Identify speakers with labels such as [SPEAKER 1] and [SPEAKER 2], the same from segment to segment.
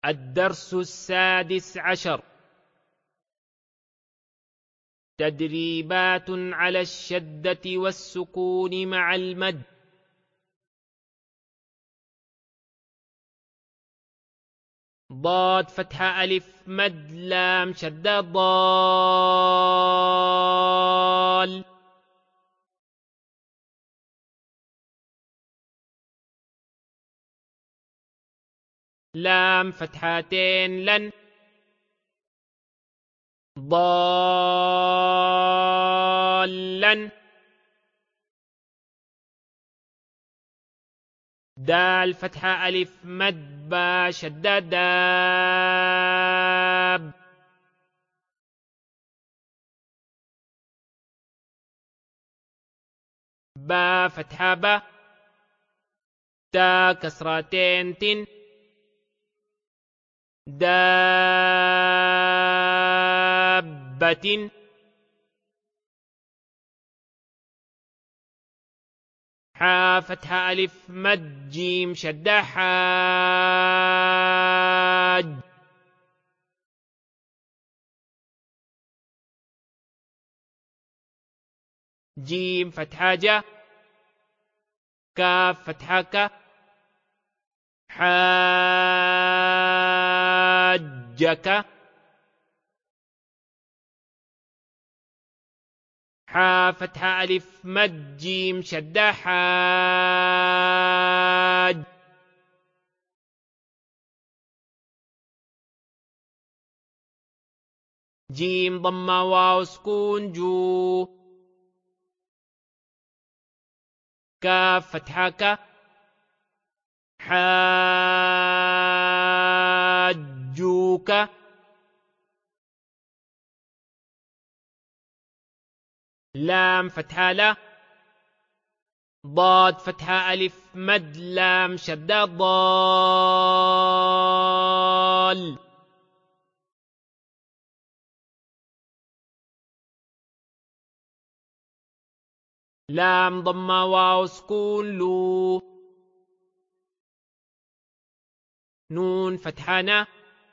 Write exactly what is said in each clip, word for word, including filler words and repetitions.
[SPEAKER 1] الدرس السادس عشر. تدريبات على الشدة والسكون مع المد. ضاد فتحة ألف مد لام شدة ضال. لام فتحتين لن. ضالا. دال فتحة ألف مد با شدة داب. با فتحة با. تا كسرتين تن. دابة. حا فتحة ألف مد جيم شدة حاج. جيم فتحة جا. كاف فتحة كا. حاجك. حا فتحة ألف مد جيم شدة حاج. جيم ضمة واو سكون جو. كاف فتحة كا. حاجوك. لام فتحة لا. ضاد فتحة ألف مد لام شدة ضال. لام ضمة واو سكون لو. نون فتحنا.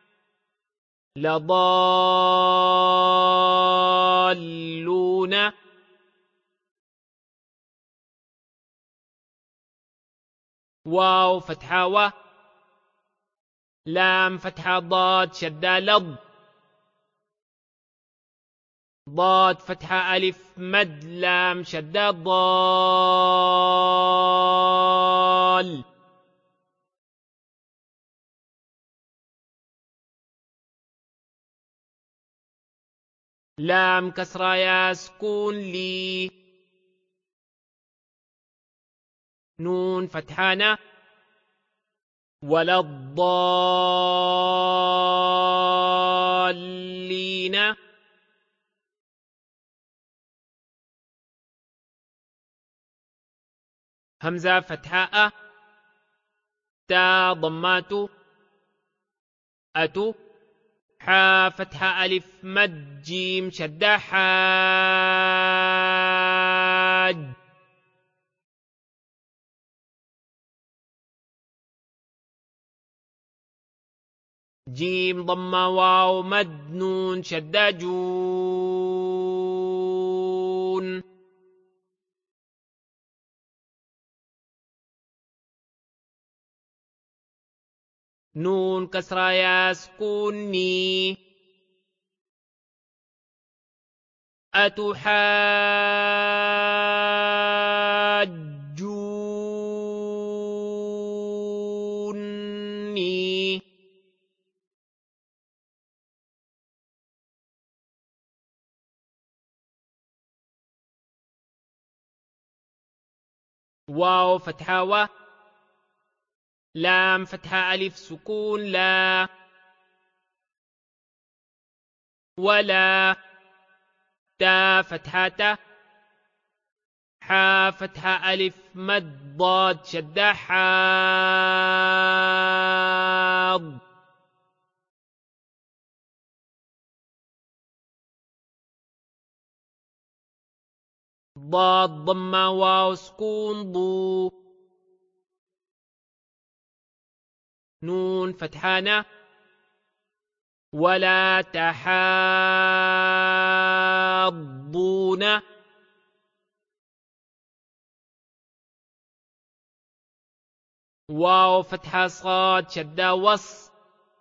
[SPEAKER 1] لضالون. واو فتحة و. لام فتحة ضاد شدة لض. ضاد فتحة ألف مد لام شدة ضال. لام كسرة يا سكون لي. نون فتحنا. ولا الضالين. همزة فتحة أ. تا ضمات. أتو. حا فتحة ألف مد جيم شدة حاج. جيم ضمة واو مد نون شدة جون. نون كسرة يا سكوني. أتحاجوني. واو فتحة و. لام فتحة ألف سكون لا. ولا. تا فتحة تا. حا فتحة ألف مد ضاد شدة حاض. ضاد ضمة واو سكون ضو. نون فتحانة. ولا تحاضون واو فتحة صاد شدة وص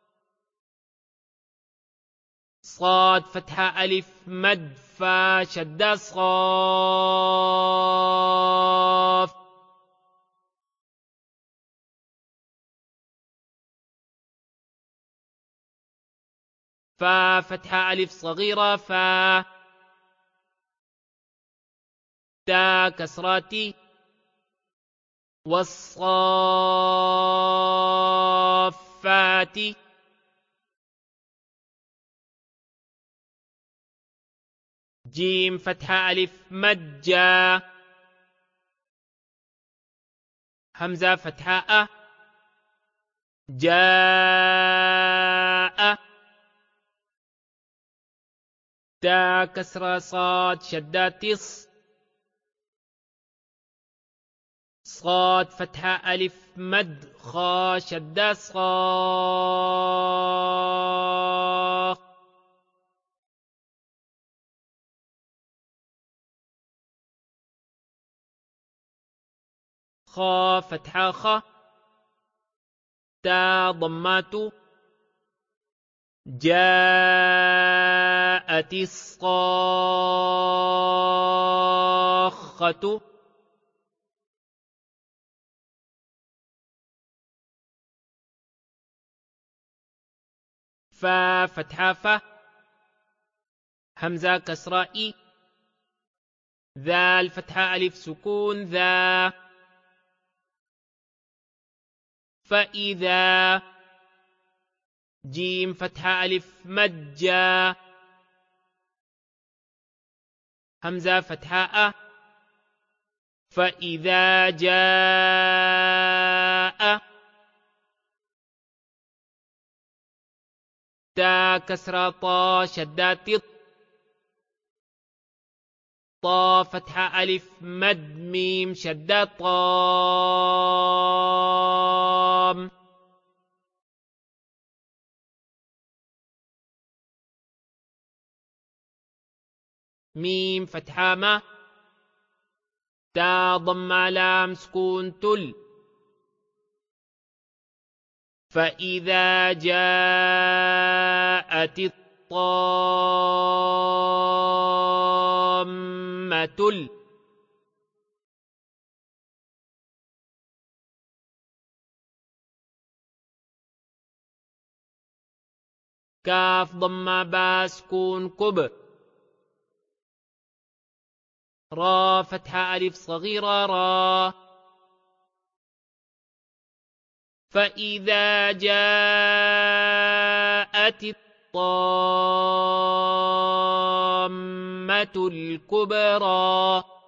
[SPEAKER 1] صاد فتحة ألف مد فا شدة صاف فا فتحة ألف صغيرة فا تا كسراتي والصافات جيم فتحة ألف مجا همزة فتحة أ جاء تا كسرة صاد شدات ص صاد فتحة ألف مد خا شدة صا خا فتحة خ تا ضمات جاءت الصاخة فا فتحة ف همزة كسرة إي ذال فتحة ألف سكون ذا فإذا جيم فتحة ألف مجا همزة فتحة أ فإذا جاء تا كسرة طا شدات طا فتحة ألف مد ميم شدة طام ميم فتحة ما تا ضم لام سكون تل فإذا جاءت الطامة ال كاف ضم با سكون كب را فتحة ألف صغيرة را فإذا جاءت الطامة الكبرى